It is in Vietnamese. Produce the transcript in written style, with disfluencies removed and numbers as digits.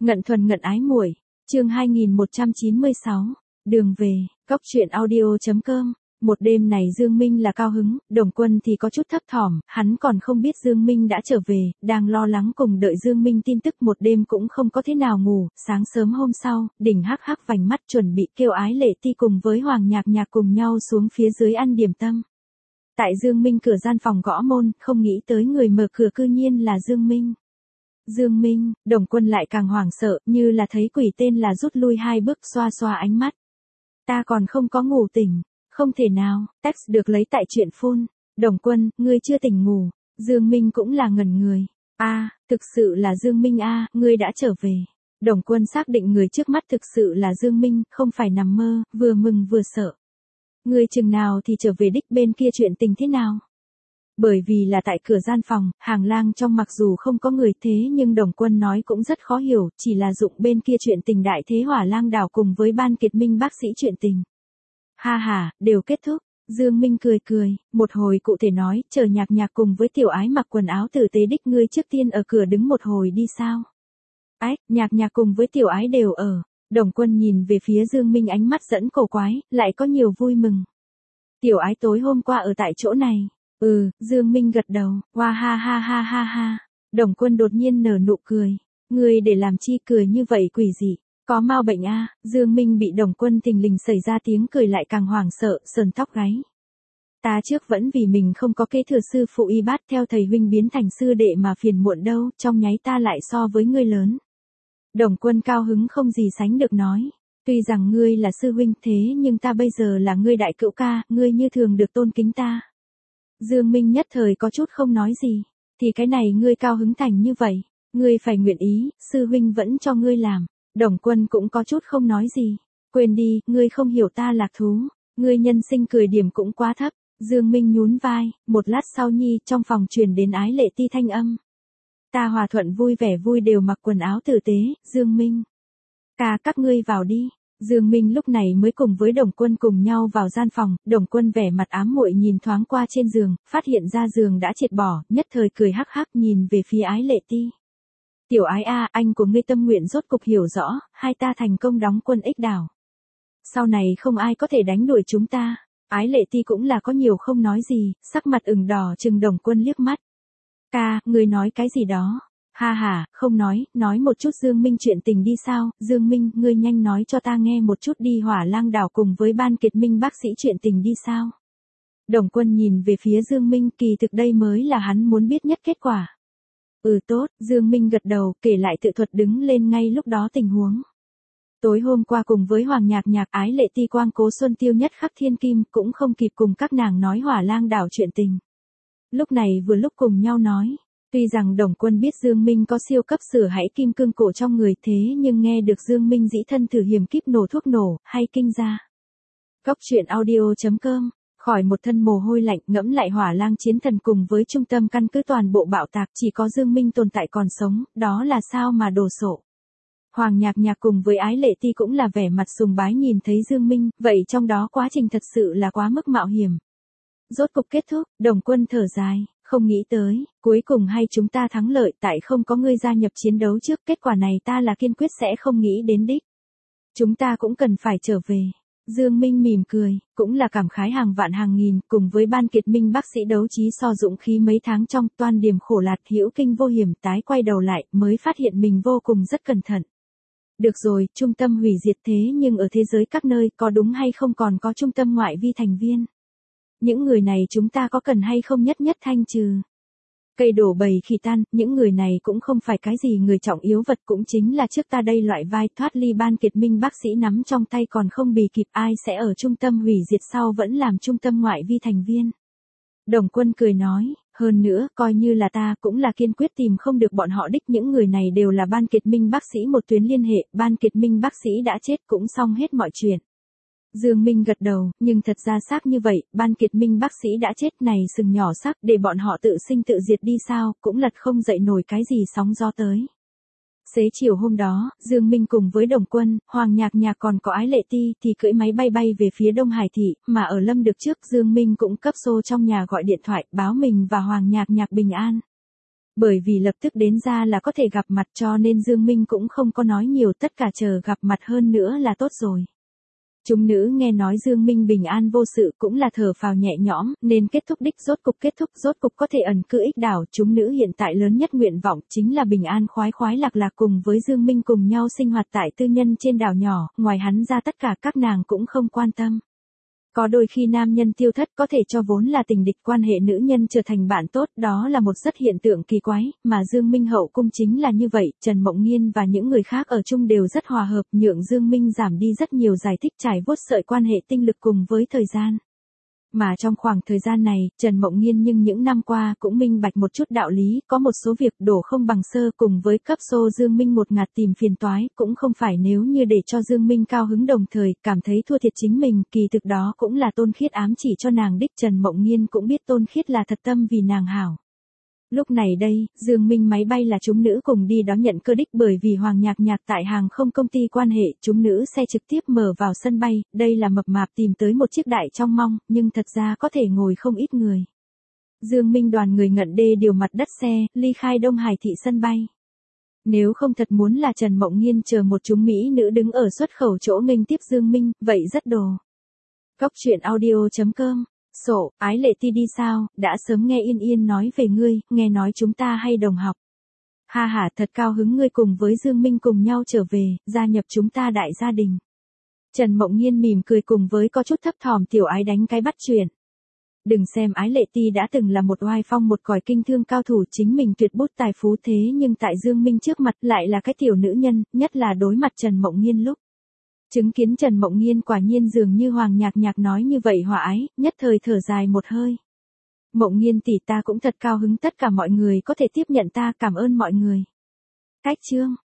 Ngận thuần ngận ái muội, chương 2196, đường về, cóc truyện audio.com. Một đêm này Dương Minh là cao hứng, Đồng Quân thì có chút thấp thỏm, hắn còn không biết Dương Minh đã trở về, đang lo lắng cùng đợi Dương Minh tin tức, một đêm cũng không có thế nào ngủ. Sáng sớm hôm sau, đỉnh hắc hắc vành mắt chuẩn bị kêu Ái Lệ Ti cùng với Hoàng Nhạc Nhạc cùng nhau xuống phía dưới ăn điểm tâm. Tại Dương Minh cửa gian phòng gõ môn, không nghĩ tới người mở cửa cư nhiên là Dương Minh. Dương Minh, Đồng Quân lại càng hoảng sợ, như là thấy quỷ tên là rút lui hai bước, xoa xoa ánh mắt. Ta còn không có ngủ tỉnh, không thể nào, text được lấy tại chuyện phone. Đồng Quân, ngươi chưa tỉnh ngủ. Dương Minh cũng là ngẩn người. Thực sự là Dương Minh ngươi đã trở về. Đồng Quân xác định người trước mắt thực sự là Dương Minh, không phải nằm mơ, vừa mừng vừa sợ. Ngươi chừng nào thì trở về đích, bên kia chuyện tình thế nào? Bởi vì là tại cửa gian phòng, hàng lang trong mặc dù không có người, thế nhưng Đồng Quân nói cũng rất khó hiểu, chỉ là dụng bên kia chuyện tình đại thế Hỏa Lang đảo cùng với Ban Kiệt Minh bác sĩ chuyện tình. Ha, đều kết thúc. Dương Minh cười, một hồi cụ thể nói, chờ Nhạc Nhạc cùng với Tiểu Ái mặc quần áo tử tế đích, ngươi trước tiên ở cửa đứng một hồi đi sao? Nhạc Nhạc cùng với Tiểu Ái đều ở. Đồng Quân nhìn về phía Dương Minh, ánh mắt dẫn cổ quái, lại có nhiều vui mừng. Tiểu Ái tối hôm qua ở tại chỗ này. Dương Minh gật đầu, hoa ha. Đồng Quân đột nhiên nở nụ cười. Ngươi để làm chi cười như vậy quỷ dị? Có mau bệnh Dương Minh bị Đồng Quân thình lình xảy ra tiếng cười lại càng hoảng sợ, sờn tóc gáy. Ta trước vẫn vì mình không có kế thừa sư phụ y bát theo thầy huynh biến thành sư đệ mà phiền muộn đâu, trong nháy ta lại so với ngươi lớn. Đồng Quân cao hứng không gì sánh được nói. Tuy rằng ngươi là sư huynh, thế nhưng ta bây giờ là ngươi đại cữu ca, ngươi như thường được tôn kính ta. Dương Minh nhất thời có chút không nói gì. Thì cái này ngươi cao hứng thành như vậy, ngươi phải nguyện ý, sư huynh vẫn cho ngươi làm. Đồng Quân cũng có chút không nói gì. Quên đi, ngươi không hiểu ta lạc thú. Ngươi nhân sinh cười điểm cũng quá thấp. Dương Minh nhún vai, một lát sau trong phòng truyền đến Ái Lệ Ti thanh âm. Ta hòa thuận vui vẻ vui đều mặc quần áo tử tế, Dương Minh. Các ngươi vào đi. Dương Minh lúc này mới cùng với Đồng Quân cùng nhau vào gian phòng, Đồng Quân vẻ mặt ám muội nhìn thoáng qua trên giường, phát hiện ra giường đã triệt bỏ, nhất thời cười hắc hắc nhìn về phía Ái Lệ Ti. Tiểu Ái anh của ngươi tâm nguyện rốt cục hiểu rõ, hai ta thành công đóng quân Ích đảo. Sau này không ai có thể đánh đuổi chúng ta. Ái Lệ Ti cũng là có nhiều không nói gì, sắc mặt ửng đỏ trừng Đồng Quân liếc mắt. Ngươi nói cái gì đó? Ha, không nói một chút Dương Minh chuyện tình đi sao? Dương Minh, ngươi nhanh nói cho ta nghe một chút đi, Hỏa Lang đảo cùng với Ban Kiệt Minh bác sĩ chuyện tình đi sao? Đồng Quân nhìn về phía Dương Minh, kỳ thực đây mới là hắn muốn biết nhất kết quả. Tốt, Dương Minh gật đầu, kể lại tự thuật đứng lên ngay lúc đó tình huống. Tối hôm qua cùng với Hoàng Nhạc Nhạc, Ái Lệ Ti quang cố xuân tiêu nhất khắc thiên kim, cũng không kịp cùng các nàng nói Hỏa Lang đảo chuyện tình. Lúc này vừa lúc cùng nhau nói. Tuy rằng Đồng Quân biết Dương Minh có siêu cấp sửa hãy kim cương cổ trong người, thế nhưng nghe được Dương Minh dĩ thân thử hiểm kíp nổ thuốc nổ, hay kinh ra. Cóc truyện audio.com, khỏi một thân mồ hôi lạnh, ngẫm lại Hỏa Lang chiến thần cùng với trung tâm căn cứ toàn bộ bạo tạc, chỉ có Dương Minh tồn tại còn sống, đó là sao mà đồ sộ. Hoàng Nhạc Nhạc cùng với Ái Lệ Ti cũng là vẻ mặt sùng bái nhìn thấy Dương Minh, vậy trong đó quá trình thật sự là quá mức mạo hiểm. Rốt cục kết thúc, Đồng Quân thở dài, không nghĩ tới, cuối cùng hay chúng ta thắng lợi, tại không có ngươi gia nhập chiến đấu trước, kết quả này ta là kiên quyết sẽ không nghĩ đến đích. Chúng ta cũng cần phải trở về. Dương Minh mỉm cười, cũng là cảm khái hàng vạn hàng nghìn, cùng với Ban Kiệt Minh bác sĩ đấu trí so dũng khí mấy tháng trong, toan điểm khổ lạt hữu kinh vô hiểm, tái quay đầu lại, mới phát hiện mình vô cùng rất cẩn thận. Được rồi, trung tâm hủy diệt thế nhưng ở thế giới các nơi, có đúng hay không còn có trung tâm ngoại vi thành viên? Những người này chúng ta có cần hay không nhất thanh trừ? Cây đổ bầy khi tan, những người này cũng không phải cái gì người trọng yếu vật, cũng chính là trước ta đây loại vai thoát ly Ban Kiệt Minh bác sĩ nắm trong tay còn không bì kịp, ai sẽ ở trung tâm hủy diệt sau vẫn làm trung tâm ngoại vi thành viên. Đồng Quân cười nói, hơn nữa, coi như là ta cũng là kiên quyết tìm không được bọn họ đích, những người này đều là Ban Kiệt Minh bác sĩ một tuyến liên hệ, Ban Kiệt Minh bác sĩ đã chết cũng xong hết mọi chuyện. Dương Minh gật đầu, nhưng thật ra xác như vậy, Ban Kiệt Minh bác sĩ đã chết này sừng nhỏ sắc, để bọn họ tự sinh tự diệt đi sao, cũng lật không dậy nổi cái gì sóng gió tới. Xế chiều hôm đó, Dương Minh cùng với Đồng Quân, Hoàng Nhạc Nhạc còn có Ái Lệ Ti thì cưỡi máy bay về phía Đông Hải thị, mà ở Lâm Được trước Dương Minh cũng cấp xô trong nhà gọi điện thoại báo mình và Hoàng Nhạc Nhạc bình an. Bởi vì lập tức đến ra là có thể gặp mặt cho nên Dương Minh cũng không có nói nhiều, tất cả chờ gặp mặt hơn nữa là tốt rồi. Chúng nữ nghe nói Dương Minh bình an vô sự cũng là thở phào nhẹ nhõm, nên kết thúc đích rốt cục có thể ẩn cư ích đảo. Chúng nữ hiện tại lớn nhất nguyện vọng chính là bình an khoái khoái lạc lạc cùng với Dương Minh cùng nhau sinh hoạt tại tư nhân trên đảo nhỏ, ngoài hắn ra tất cả các nàng cũng không quan tâm. Có đôi khi nam nhân tiêu thất có thể cho vốn là tình địch quan hệ nữ nhân trở thành bạn tốt, đó là một rất hiện tượng kỳ quái, mà Dương Minh hậu cung chính là như vậy, Trần Mộng Nghiên và những người khác ở chung đều rất hòa hợp, nhượng Dương Minh giảm đi rất nhiều giải thích trải vuốt sợi quan hệ tinh lực cùng với thời gian. Mà trong khoảng thời gian này, Trần Mộng Nghiên nhưng những năm qua cũng minh bạch một chút đạo lý, có một số việc đổ không bằng sơ cùng với cấp xô Dương Minh một ngạt tìm phiền toái, cũng không phải nếu như để cho Dương Minh cao hứng đồng thời cảm thấy thua thiệt chính mình, kỳ thực đó cũng là Tôn Khiết ám chỉ cho nàng đích. Trần Mộng Nghiên cũng biết Tôn Khiết là thật tâm vì nàng hảo. Lúc này đây, Dương Minh máy bay là chúng nữ cùng đi đón nhận cơ đích, bởi vì Hoàng Nhạc Nhạc tại hàng không công ty quan hệ, chúng nữ xe trực tiếp mở vào sân bay, đây là mập mạp tìm tới một chiếc đại trong mong, nhưng thật ra có thể ngồi không ít người. Dương Minh đoàn người ngận đê điều mặt đất xe, ly khai Đông Hải thị sân bay. Nếu không thật muốn là Trần Mộng Nghiên chờ một chúng mỹ nữ đứng ở xuất khẩu chỗ nghênh tiếp Dương Minh, vậy rất đồ. Góc truyện audio.com Sổ, Ái Lệ Ti đi sao, đã sớm nghe Yên Yên nói về ngươi, nghe nói chúng ta hay đồng học. Ha ha, thật cao hứng ngươi cùng với Dương Minh cùng nhau trở về, gia nhập chúng ta đại gia đình. Trần Mộng Nghiên mỉm cười cùng với có chút thấp thỏm Tiểu Ái đánh cái bắt chuyện. Đừng xem Ái Lệ Ti đã từng là một oai phong một còi kinh thương cao thủ, chính mình tuyệt bút tài phú, thế nhưng tại Dương Minh trước mặt lại là cái tiểu nữ nhân, nhất là đối mặt Trần Mộng Nghiên lúc. Chứng kiến Trần Mộng Nghiên quả nhiên dường như Hoàng Nhạc Nhạc nói như vậy hòa ái, nhất thời thở dài một hơi. Mộng Nghiên tỷ, ta cũng thật cao hứng tất cả mọi người có thể tiếp nhận ta, cảm ơn mọi người. Cách chương